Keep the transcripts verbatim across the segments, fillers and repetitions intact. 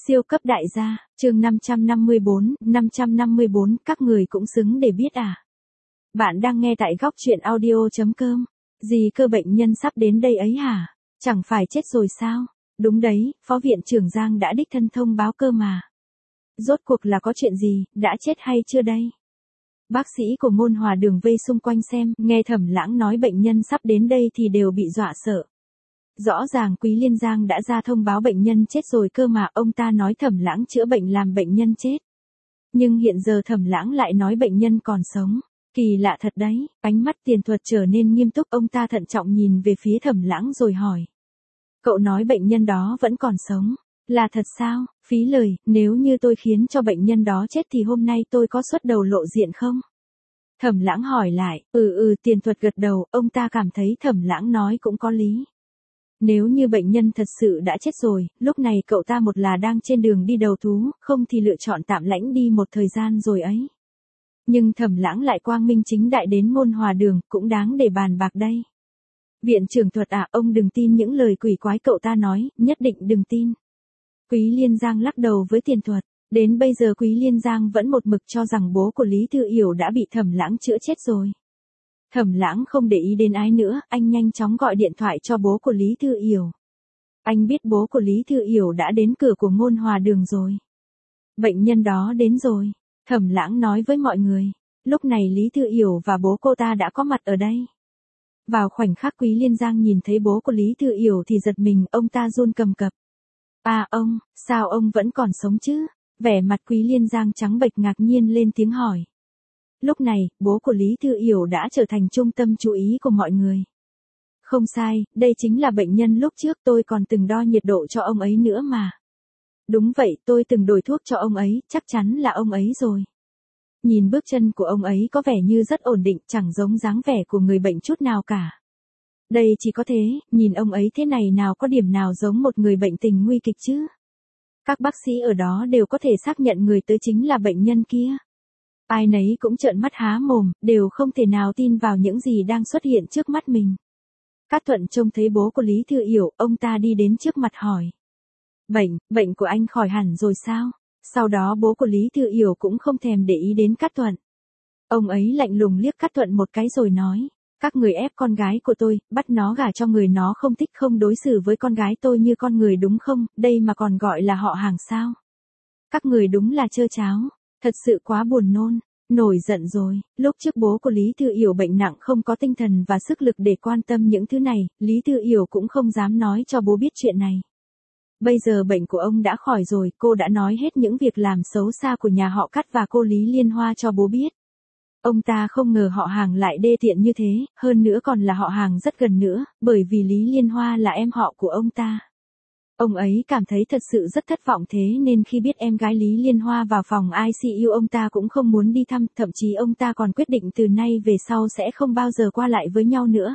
Siêu cấp đại gia, chương năm trăm năm mươi bốn, năm trăm năm mươi bốn, các người cũng xứng để biết à. Bạn đang nghe tại góc truyện audio.com. Gì cơ, bệnh nhân sắp đến đây ấy hả? Chẳng phải chết rồi sao? Đúng đấy, Phó Viện trưởng Giang đã đích thân thông báo cơ mà. Rốt cuộc là có chuyện gì, đã chết hay chưa đây? Bác sĩ của Ngôn Hòa Đường vây xung quanh xem, nghe Thẩm Lãng nói bệnh nhân sắp đến đây thì đều bị dọa sợ. Rõ ràng Quý Liên Giang đã ra thông báo bệnh nhân chết rồi cơ mà, ông ta nói Thẩm Lãng chữa bệnh làm bệnh nhân chết. Nhưng hiện giờ Thẩm Lãng lại nói bệnh nhân còn sống. Kỳ lạ thật đấy, ánh mắt Tiền Thuật trở nên nghiêm túc, ông ta thận trọng nhìn về phía Thẩm Lãng rồi hỏi. Cậu nói bệnh nhân đó vẫn còn sống, là thật sao? Phí lời, nếu như tôi khiến cho bệnh nhân đó chết thì hôm nay tôi có xuất đầu lộ diện không? Thẩm Lãng hỏi lại, ừ ừ Tiền Thuật gật đầu, ông ta cảm thấy Thẩm Lãng nói cũng có lý. Nếu như bệnh nhân thật sự đã chết rồi, lúc này cậu ta một là đang trên đường đi đầu thú, không thì lựa chọn tạm lãnh đi một thời gian rồi ấy. Nhưng Thẩm Lãng lại quang minh chính đại đến Ngôn Hòa Đường, cũng đáng để bàn bạc đây. Viện trưởng Thuật à, ông đừng tin những lời quỷ quái cậu ta nói, nhất định đừng tin. Quý Liên Giang lắc đầu với Tiền Thuật, đến bây giờ Quý Liên Giang vẫn một mực cho rằng bố của Lý Thư Yểu đã bị Thẩm Lãng chữa chết rồi. Thẩm Lãng không để ý đến ai nữa, anh nhanh chóng gọi điện thoại cho bố của Lý Thư Yểu. Anh biết bố của Lý Thư Yểu đã đến cửa của Ngôn Hòa Đường rồi. Bệnh nhân đó đến rồi, Thẩm Lãng nói với mọi người. Lúc này Lý Thư Yểu và bố cô ta đã có mặt ở đây. Vào khoảnh khắc Quý Liên Giang nhìn thấy bố của Lý Thư Yểu thì giật mình, ông ta run cầm cập. À ông, sao ông vẫn còn sống chứ? Vẻ mặt Quý Liên Giang trắng bệch ngạc nhiên lên tiếng hỏi. Lúc này, bố của Lý Thư Yểu đã trở thành trung tâm chú ý của mọi người. Không sai, đây chính là bệnh nhân lúc trước tôi còn từng đo nhiệt độ cho ông ấy nữa mà. Đúng vậy, tôi từng đổi thuốc cho ông ấy, chắc chắn là ông ấy rồi. Nhìn bước chân của ông ấy có vẻ như rất ổn định, chẳng giống dáng vẻ của người bệnh chút nào cả. Đây chỉ có thế, nhìn ông ấy thế này nào có điểm nào giống một người bệnh tình nguy kịch chứ. Các bác sĩ ở đó đều có thể xác nhận người tới chính là bệnh nhân kia. Ai nấy cũng trợn mắt há mồm, đều không thể nào tin vào những gì đang xuất hiện trước mắt mình. Cát Thuận trông thấy bố của Lý Thư Yểu, ông ta đi đến trước mặt hỏi. Bệnh, bệnh của anh khỏi hẳn rồi sao? Sau đó bố của Lý Thư Yểu cũng không thèm để ý đến Cát Thuận. Ông ấy lạnh lùng liếc Cát Thuận một cái rồi nói. Các người ép con gái của tôi, bắt nó gả cho người nó không thích, không đối xử với con gái tôi như con người đúng không? Đây mà còn gọi là họ hàng sao? Các người đúng là trơ cháo. Thật sự quá buồn nôn, nổi giận rồi, lúc trước bố của Lý Thư Yểu bệnh nặng không có tinh thần và sức lực để quan tâm những thứ này, Lý Thư Yểu cũng không dám nói cho bố biết chuyện này. Bây giờ bệnh của ông đã khỏi rồi, cô đã nói hết những việc làm xấu xa của nhà họ Cát và cô Lý Liên Hoa cho bố biết. Ông ta không ngờ họ hàng lại đê tiện như thế, hơn nữa còn là họ hàng rất gần nữa, bởi vì Lý Liên Hoa là em họ của ông ta. Ông ấy cảm thấy thật sự rất thất vọng, thế nên khi biết em gái Lý Liên Hoa vào phòng i xê u ông ta cũng không muốn đi thăm, thậm chí ông ta còn quyết định từ nay về sau sẽ không bao giờ qua lại với nhau nữa.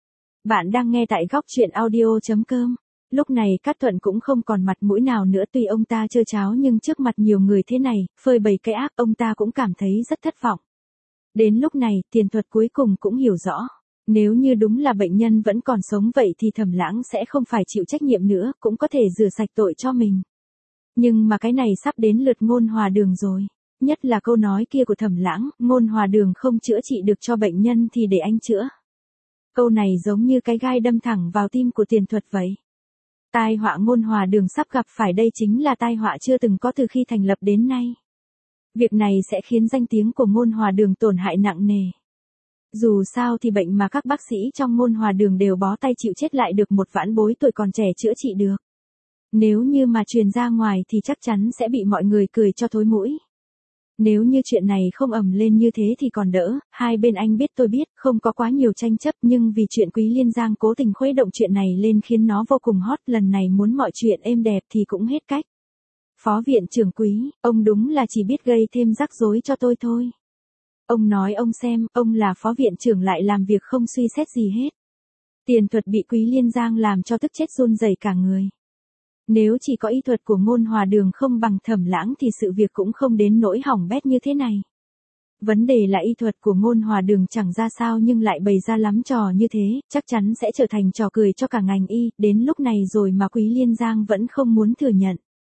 Bạn đang nghe tại góc truyện audio.com. Lúc này Cát Thuận cũng không còn mặt mũi nào nữa, tuy ông ta trơ cháo nhưng trước mặt nhiều người thế này, phơi bày cái ác, ông ta cũng cảm thấy rất thất vọng. Đến lúc này, Tiền Thuật cuối cùng cũng hiểu rõ. Nếu như đúng là bệnh nhân vẫn còn sống vậy thì Thẩm Lãng sẽ không phải chịu trách nhiệm nữa, cũng có thể rửa sạch tội cho mình. Nhưng mà cái này sắp đến lượt Ngôn Hòa Đường rồi. Nhất là câu nói kia của Thẩm Lãng, Ngôn Hòa Đường không chữa trị được cho bệnh nhân thì để anh chữa. Câu này giống như cái gai đâm thẳng vào tim của Tiền Thuật vậy. Tai họa Ngôn Hòa Đường sắp gặp phải đây chính là tai họa chưa từng có từ khi thành lập đến nay. Việc này sẽ khiến danh tiếng của Ngôn Hòa Đường tổn hại nặng nề. Dù sao thì bệnh mà các bác sĩ trong Ngôn Hòa Đường đều bó tay chịu chết lại được một vãn bối tuổi còn trẻ chữa trị được. Nếu như mà truyền ra ngoài thì chắc chắn sẽ bị mọi người cười cho thối mũi. Nếu như chuyện này không ầm lên như thế thì còn đỡ, hai bên anh biết tôi biết, không có quá nhiều tranh chấp, nhưng vì chuyện Quý Liên Giang cố tình khuấy động chuyện này lên khiến nó vô cùng hot, lần này muốn mọi chuyện êm đẹp thì cũng hết cách. Phó Viện trưởng Quý, ông đúng là chỉ biết gây thêm rắc rối cho tôi thôi. Ông nói ông xem, ông là Phó Viện trưởng lại làm việc không suy xét gì hết. Tiền Thuật bị Quý Liên Giang làm cho tức chết run rẩy cả người. Nếu chỉ có y thuật của Ngôn Hòa Đường không bằng Thẩm Lãng thì sự việc cũng không đến nỗi hỏng bét như thế này. Vấn đề là y thuật của Ngôn Hòa Đường chẳng ra sao nhưng lại bày ra lắm trò như thế, chắc chắn sẽ trở thành trò cười cho cả ngành y, đến lúc này rồi mà Quý Liên Giang vẫn không muốn thừa nhận.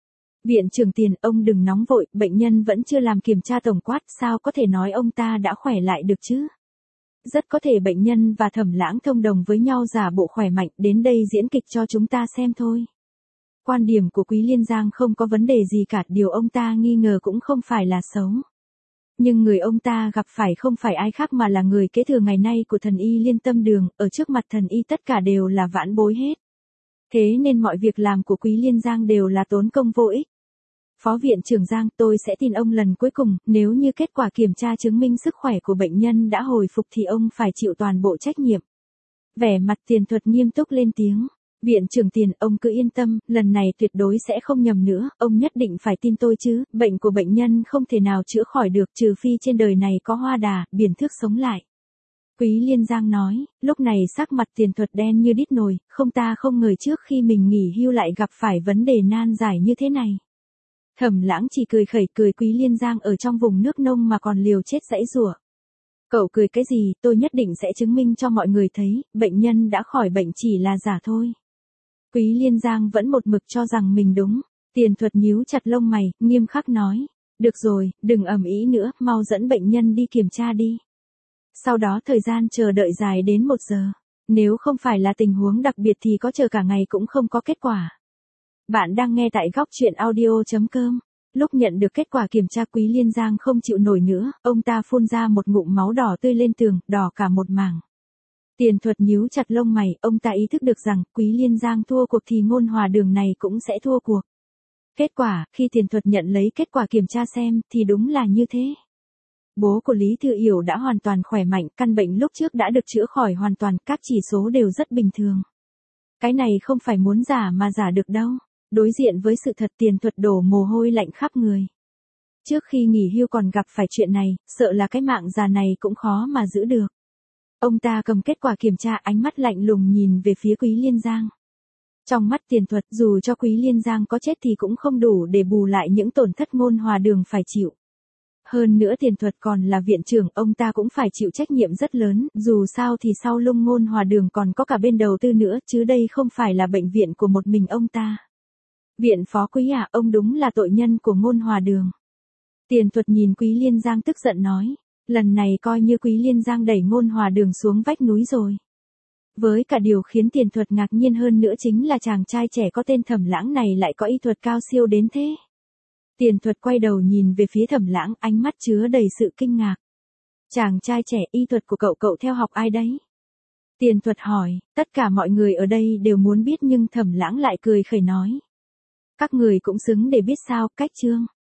Viện trưởng Tiền, ông đừng nóng vội, bệnh nhân vẫn chưa làm kiểm tra tổng quát, sao có thể nói ông ta đã khỏe lại được chứ? Rất có thể bệnh nhân và Thẩm Lãng thông đồng với nhau giả bộ khỏe mạnh, đến đây diễn kịch cho chúng ta xem thôi. Quan điểm của Quý Liên Giang không có vấn đề gì cả, điều ông ta nghi ngờ cũng không phải là xấu. Nhưng người ông ta gặp phải không phải ai khác mà là người kế thừa ngày nay của thần y Liên Tâm Đường, ở trước mặt thần y tất cả đều là vãn bối hết. Thế nên mọi việc làm của Quý Liên Giang đều là tốn công vô ích. Phó viện trưởng Giang, tôi sẽ tin ông lần cuối cùng, nếu như kết quả kiểm tra chứng minh sức khỏe của bệnh nhân đã hồi phục thì ông phải chịu toàn bộ trách nhiệm. Vẻ mặt Tiền Thuật nghiêm túc lên tiếng. Viện trưởng Tiền, ông cứ yên tâm, lần này tuyệt đối sẽ không nhầm nữa, ông nhất định phải tin tôi chứ, bệnh của bệnh nhân không thể nào chữa khỏi được trừ phi trên đời này có hoa đà, biển thước sống lại. Quý Liên Giang nói, lúc này sắc mặt Tiền Thuật đen như đít nồi, không ta không ngờ trước khi mình nghỉ hưu lại gặp phải vấn đề nan giải như thế này. Thẩm Lãng chỉ cười khẩy cười Quý Liên Giang ở trong vùng nước nông mà còn liều chết giãy giụa. Cậu cười cái gì, tôi nhất định sẽ chứng minh cho mọi người thấy, bệnh nhân đã khỏi bệnh chỉ là giả thôi. Quý Liên Giang vẫn một mực cho rằng mình đúng. Tiền Thuật nhíu chặt lông mày, nghiêm khắc nói. Được rồi, đừng ầm ĩ nữa, mau dẫn bệnh nhân đi kiểm tra đi. Sau đó thời gian chờ đợi dài đến một giờ. Nếu không phải là tình huống đặc biệt thì có chờ cả ngày cũng không có kết quả. Bạn đang nghe tại góc truyện audio chấm com. Lúc nhận được kết quả kiểm tra Quý Liên Giang không chịu nổi nữa, ông ta phun ra một ngụm máu đỏ tươi lên tường, đỏ cả một mảng. Tiền Thuật nhíu chặt lông mày, ông ta ý thức được rằng Quý Liên Giang thua cuộc thì Ngôn Hòa Đường này cũng sẽ thua cuộc. Kết quả, khi Tiền Thuật nhận lấy kết quả kiểm tra xem, thì đúng là như thế. Bố của Lý Thư Yểu đã hoàn toàn khỏe mạnh, căn bệnh lúc trước đã được chữa khỏi hoàn toàn, các chỉ số đều rất bình thường. Cái này không phải muốn giả mà giả được đâu. Đối diện với sự thật Tiền Thuật đổ mồ hôi lạnh khắp người. Trước khi nghỉ hưu còn gặp phải chuyện này, sợ là cái mạng già này cũng khó mà giữ được. Ông ta cầm kết quả kiểm tra ánh mắt lạnh lùng nhìn về phía Quý Liên Giang. Trong mắt Tiền Thuật dù cho Quý Liên Giang có chết thì cũng không đủ để bù lại những tổn thất Ngôn Hòa Đường phải chịu. Hơn nữa Tiền Thuật còn là viện trưởng, ông ta cũng phải chịu trách nhiệm rất lớn, dù sao thì sau lưng Ngôn Hòa Đường còn có cả bên đầu tư nữa, chứ đây không phải là bệnh viện của một mình ông ta. Viện phó Quý à, ông đúng là tội nhân của Ngôn Hòa Đường. Tiền Thuật nhìn Quý Liên Giang tức giận nói, lần này coi như Quý Liên Giang đẩy Ngôn Hòa Đường xuống vách núi rồi. Với cả điều khiến Tiền Thuật ngạc nhiên hơn nữa chính là chàng trai trẻ có tên Thẩm Lãng này lại có y thuật cao siêu đến thế. Tiền Thuật quay đầu nhìn về phía Thẩm Lãng, ánh mắt chứa đầy sự kinh ngạc. Chàng trai trẻ, y thuật của cậu cậu theo học ai đấy? Tiền Thuật hỏi, tất cả mọi người ở đây đều muốn biết nhưng Thẩm Lãng lại cười khẩy nói. Các người cũng xứng để biết sao, cách chương.